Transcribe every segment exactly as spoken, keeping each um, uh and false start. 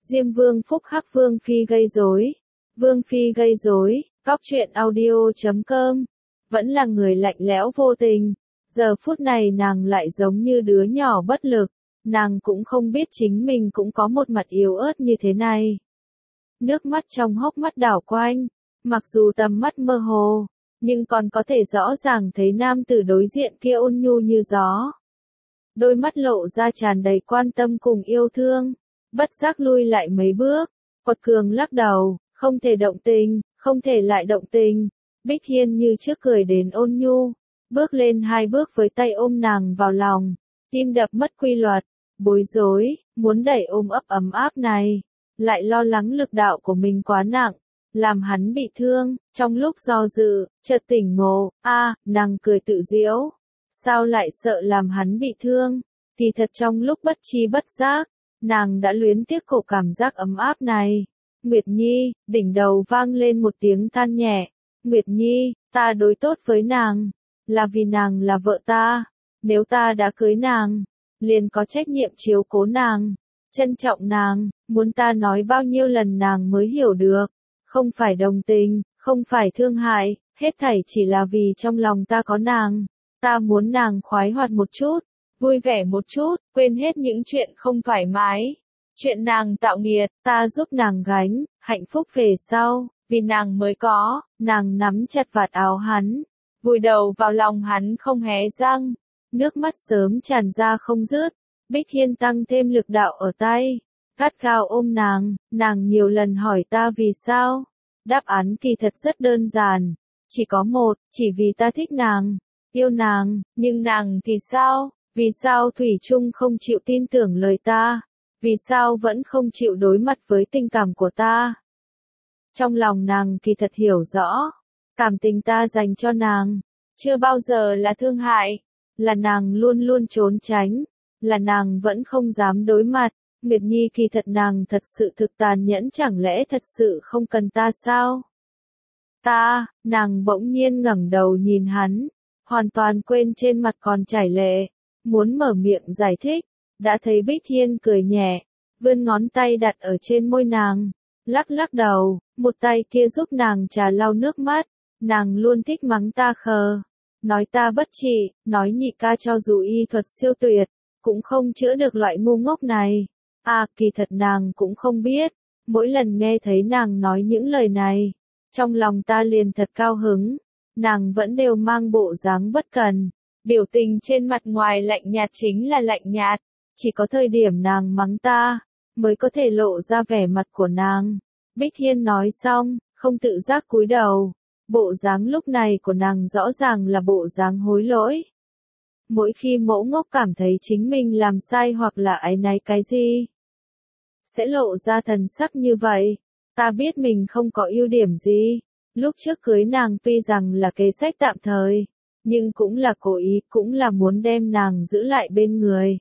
Diêm Vương phúc hắc Vương Phi gây rối. Vương Phi gây rối, Cóc truyện audio chấm com. Vẫn là người lạnh lẽo vô tình. Giờ phút này nàng lại giống như đứa nhỏ bất lực. Nàng cũng không biết chính mình cũng có một mặt yếu ớt như thế này. Nước mắt trong hốc mắt đảo quanh. Mặc dù tầm mắt mơ hồ, nhưng còn có thể rõ ràng thấy nam tử đối diện kia ôn nhu như gió. Đôi mắt lộ ra tràn đầy quan tâm cùng yêu thương. Bất giác lui lại mấy bước. Quật cường lắc đầu, không thể động tình, không thể lại động tình. Bích Hiên như trước cười đến ôn nhu. Bước lên hai bước với tay ôm nàng vào lòng. Tim đập mất quy luật. Bối rối, muốn đẩy ôm ấp ấm áp này. Lại lo lắng lực đạo của mình quá nặng. Làm hắn bị thương, trong lúc do dự, chợt tỉnh ngộ, a, nàng cười tự giễu. Sao lại sợ làm hắn bị thương? Thì thật trong lúc bất tri bất giác, nàng đã luyến tiếc cổ cảm giác ấm áp này. Nguyệt Nhi, đỉnh đầu vang lên một tiếng than nhẹ. Nguyệt Nhi, ta đối tốt với nàng, là vì nàng là vợ ta. Nếu ta đã cưới nàng, liền có trách nhiệm chiếu cố nàng, trân trọng nàng, muốn ta nói bao nhiêu lần nàng mới hiểu được. Không phải đồng tình, không phải thương hại, hết thảy chỉ là vì trong lòng ta có nàng. Ta muốn nàng khoái hoạt một chút, vui vẻ một chút, quên hết những chuyện không thoải mái. Chuyện nàng tạo nghiệt, ta giúp nàng gánh, hạnh phúc về sau, vì nàng mới có. Nàng nắm chặt vạt áo hắn, vùi đầu vào lòng hắn không hé răng. Nước mắt sớm tràn ra không dứt. Bích Hiên tăng thêm lực đạo ở tay, gắt gao ôm nàng. Nàng nhiều lần hỏi ta vì sao. Đáp án kỳ thật rất đơn giản, chỉ có một, chỉ vì ta thích nàng, yêu nàng. Nhưng nàng thì sao? Vì sao thủy chung không chịu tin tưởng lời ta? Vì sao vẫn không chịu đối mặt với tình cảm của ta? Trong lòng nàng kỳ thật hiểu rõ, cảm tình ta dành cho nàng chưa bao giờ là thương hại, là nàng luôn luôn trốn tránh, là nàng vẫn không dám đối mặt. Nguyệt Nhi, kỳ thật nàng thật sự thực tàn nhẫn, chẳng lẽ thật sự không cần ta sao? Ta, nàng bỗng nhiên ngẩng đầu nhìn hắn, hoàn toàn quên trên mặt còn chảy lệ, muốn mở miệng giải thích, đã thấy Bích Hiên cười nhẹ, vươn ngón tay đặt ở trên môi nàng, lắc lắc đầu, một tay kia giúp nàng trà lau nước mắt. Nàng luôn thích mắng ta khờ, nói ta bất trị, nói nhị ca cho dù y thuật siêu tuyệt, cũng không chữa được loại ngu ngốc này. À, kỳ thật nàng cũng không biết, mỗi lần nghe thấy nàng nói những lời này, trong lòng ta liền thật cao hứng. Nàng vẫn đều mang bộ dáng bất cần, biểu tình trên mặt ngoài lạnh nhạt chính là lạnh nhạt, chỉ có thời điểm nàng mắng ta, mới có thể lộ ra vẻ mặt của nàng. Bích Hiên nói xong, không tự giác cúi đầu, bộ dáng lúc này của nàng rõ ràng là bộ dáng hối lỗi. Mỗi khi mẫu ngốc cảm thấy chính mình làm sai hoặc là áy náy cái gì, sẽ lộ ra thần sắc như vậy. Ta biết mình không có ưu điểm gì. Lúc trước cưới nàng tuy rằng là kế sách tạm thời, nhưng cũng là cố ý, cũng là muốn đem nàng giữ lại bên người.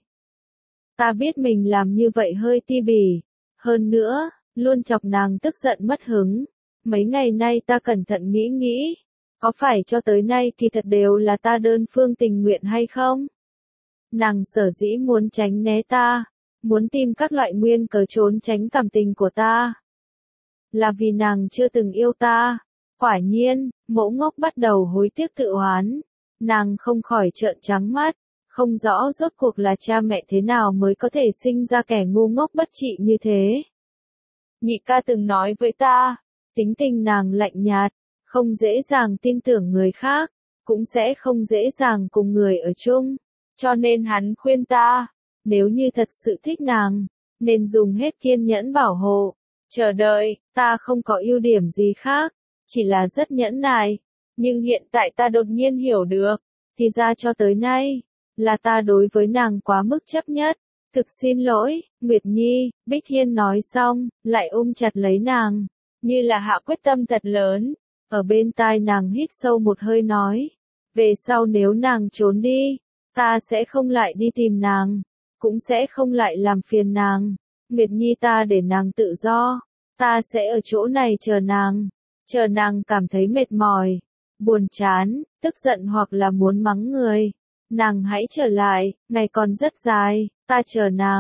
Ta biết mình làm như vậy hơi ti bỉ. Hơn nữa, luôn chọc nàng tức giận mất hứng. Mấy ngày nay ta cẩn thận nghĩ nghĩ, có phải cho tới nay thì thật đều là ta đơn phương tình nguyện hay không? Nàng sở dĩ muốn tránh né ta, muốn tìm các loại nguyên cớ trốn tránh cảm tình của ta, là vì nàng chưa từng yêu ta. Quả nhiên, mẫu ngốc bắt đầu hối tiếc tự oán. Nàng không khỏi trợn trắng mắt, không rõ rốt cuộc là cha mẹ thế nào mới có thể sinh ra kẻ ngu ngốc bất trị như thế. Nhị ca từng nói với ta, tính tình nàng lạnh nhạt, không dễ dàng tin tưởng người khác, cũng sẽ không dễ dàng cùng người ở chung. Cho nên hắn khuyên ta, nếu như thật sự thích nàng, nên dùng hết kiên nhẫn bảo hộ, chờ đợi. Ta không có ưu điểm gì khác, chỉ là rất nhẫn nại. Nhưng hiện tại ta đột nhiên hiểu được, thì ra cho tới nay, là ta đối với nàng quá mức chấp nhất. Thực xin lỗi, Nguyệt Nhi. Bích Hiên nói xong, lại ôm chặt lấy nàng, như là hạ quyết tâm thật lớn. Ở bên tai nàng hít sâu một hơi nói, về sau nếu nàng trốn đi, ta sẽ không lại đi tìm nàng, cũng sẽ không lại làm phiền nàng. Nguyệt Nhi, ta để nàng tự do, ta sẽ ở chỗ này chờ nàng, chờ nàng cảm thấy mệt mỏi, buồn chán, tức giận hoặc là muốn mắng người. Nàng hãy trở lại, ngày còn rất dài, ta chờ nàng,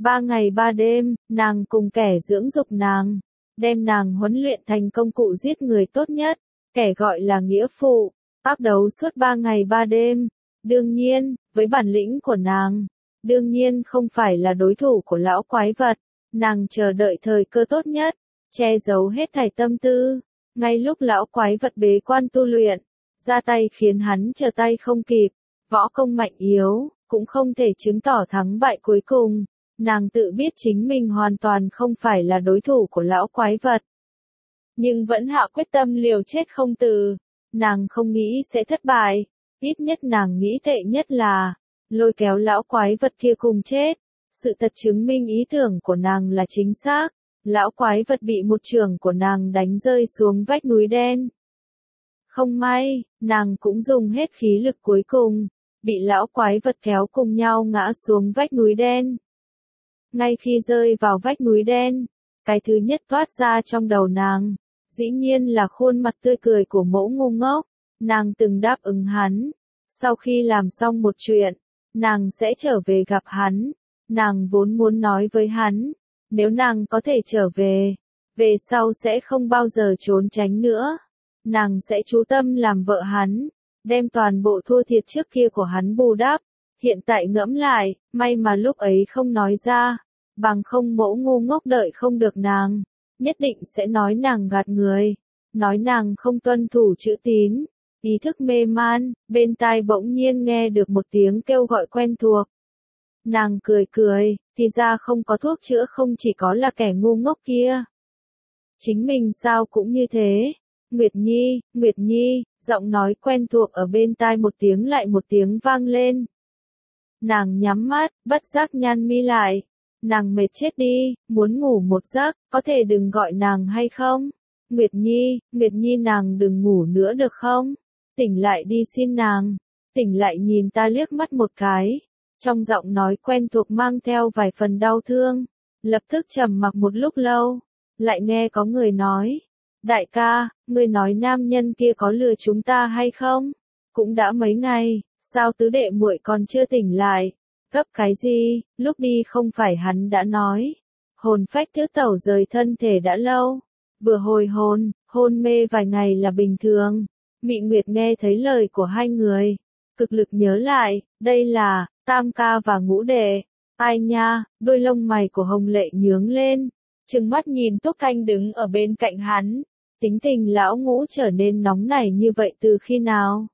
Ba ngày ba đêm, nàng cùng kẻ dưỡng dục nàng, đem nàng huấn luyện thành công cụ giết người tốt nhất, kẻ gọi là nghĩa phụ, ác đấu suốt ba ngày ba đêm. Đương nhiên, với bản lĩnh của nàng, đương nhiên không phải là đối thủ của lão quái vật, nàng chờ đợi thời cơ tốt nhất, che giấu hết thảy tâm tư, ngay lúc lão quái vật bế quan tu luyện, ra tay khiến hắn trở tay không kịp, võ công mạnh yếu, cũng không thể chứng tỏ thắng bại cuối cùng. Nàng tự biết chính mình hoàn toàn không phải là đối thủ của lão quái vật. Nhưng vẫn hạ quyết tâm liều chết không từ. Nàng không nghĩ sẽ thất bại. Ít nhất nàng nghĩ tệ nhất là, lôi kéo lão quái vật kia cùng chết. Sự thật chứng minh ý tưởng của nàng là chính xác. Lão quái vật bị một chưởng của nàng đánh rơi xuống vách núi đen. Không may, nàng cũng dùng hết khí lực cuối cùng. Bị lão quái vật kéo cùng nhau ngã xuống vách núi đen. Ngay khi rơi vào vách núi đen, cái thứ nhất toát ra trong đầu nàng, dĩ nhiên là khuôn mặt tươi cười của mẫu ngu ngốc, nàng từng đáp ứng hắn, sau khi làm xong một chuyện, nàng sẽ trở về gặp hắn, nàng vốn muốn nói với hắn, nếu nàng có thể trở về, về sau sẽ không bao giờ trốn tránh nữa, nàng sẽ chú tâm làm vợ hắn, đem toàn bộ thua thiệt trước kia của hắn bù đắp. Hiện tại ngẫm lại, may mà lúc ấy không nói ra, bằng không mẫu ngu ngốc đợi không được nàng, nhất định sẽ nói nàng gạt người, nói nàng không tuân thủ chữ tín, ý thức mê man, bên tai bỗng nhiên nghe được một tiếng kêu gọi quen thuộc. Nàng cười cười, thì ra không có thuốc chữa không chỉ có là kẻ ngu ngốc kia. Chính mình sao cũng như thế. Nguyệt Nhi, Nguyệt Nhi, giọng nói quen thuộc ở bên tai một tiếng lại một tiếng vang lên. Nàng nhắm mắt, bất giác nhăn mi lại. Nàng mệt chết đi, muốn ngủ một giấc, có thể đừng gọi nàng hay không? Nguyệt Nhi, Nguyệt Nhi nàng đừng ngủ nữa được không? Tỉnh lại đi xin nàng. Tỉnh lại nhìn ta liếc mắt một cái. Trong giọng nói quen thuộc mang theo vài phần đau thương. Lập tức trầm mặc một lúc lâu. Lại nghe có người nói. Đại ca, ngươi nói nam nhân kia có lừa chúng ta hay không? Cũng đã mấy ngày, sao tứ đệ muội còn chưa tỉnh lại? Gấp cái gì, lúc đi không phải hắn đã nói. Hồn phách thứ tẩu rời thân thể đã lâu. Vừa hồi hồn, hôn mê vài ngày là bình thường. Mị Nguyệt nghe thấy lời của hai người. Cực lực nhớ lại, đây là, tam ca và ngũ đệ. Ai nha, đôi lông mày của Hồng Lệ nhướng lên. Trừng mắt nhìn Túc Thanh đứng ở bên cạnh hắn. Tính tình lão ngũ trở nên nóng nảy như vậy từ khi nào?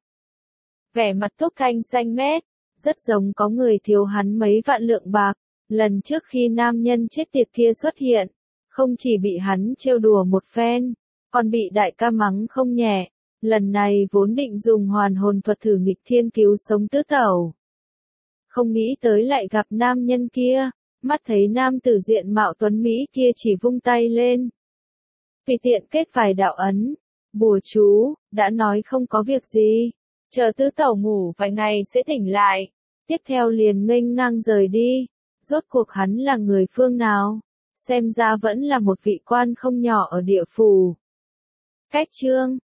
Vẻ mặt Túc Thanh xanh mét, rất giống có người thiếu hắn mấy vạn lượng bạc. Lần trước khi nam nhân chết tiệt kia xuất hiện, không chỉ bị hắn trêu đùa một phen, còn bị đại ca mắng không nhẹ. Lần này vốn định dùng hoàn hồn thuật thử nghịch thiên cứu sống tứ tẩu. Không nghĩ tới lại gặp nam nhân kia, mắt thấy nam tử diện mạo tuấn Mỹ kia chỉ vung tay lên. Vì tiện kết vài đạo ấn, bùa chú, đã nói không có việc gì, chờ tứ tẩu ngủ vài ngày sẽ tỉnh lại, tiếp theo liền nghênh ngang rời đi, rốt cuộc hắn là người phương nào, xem ra vẫn là một vị quan không nhỏ ở địa phủ. Cách chương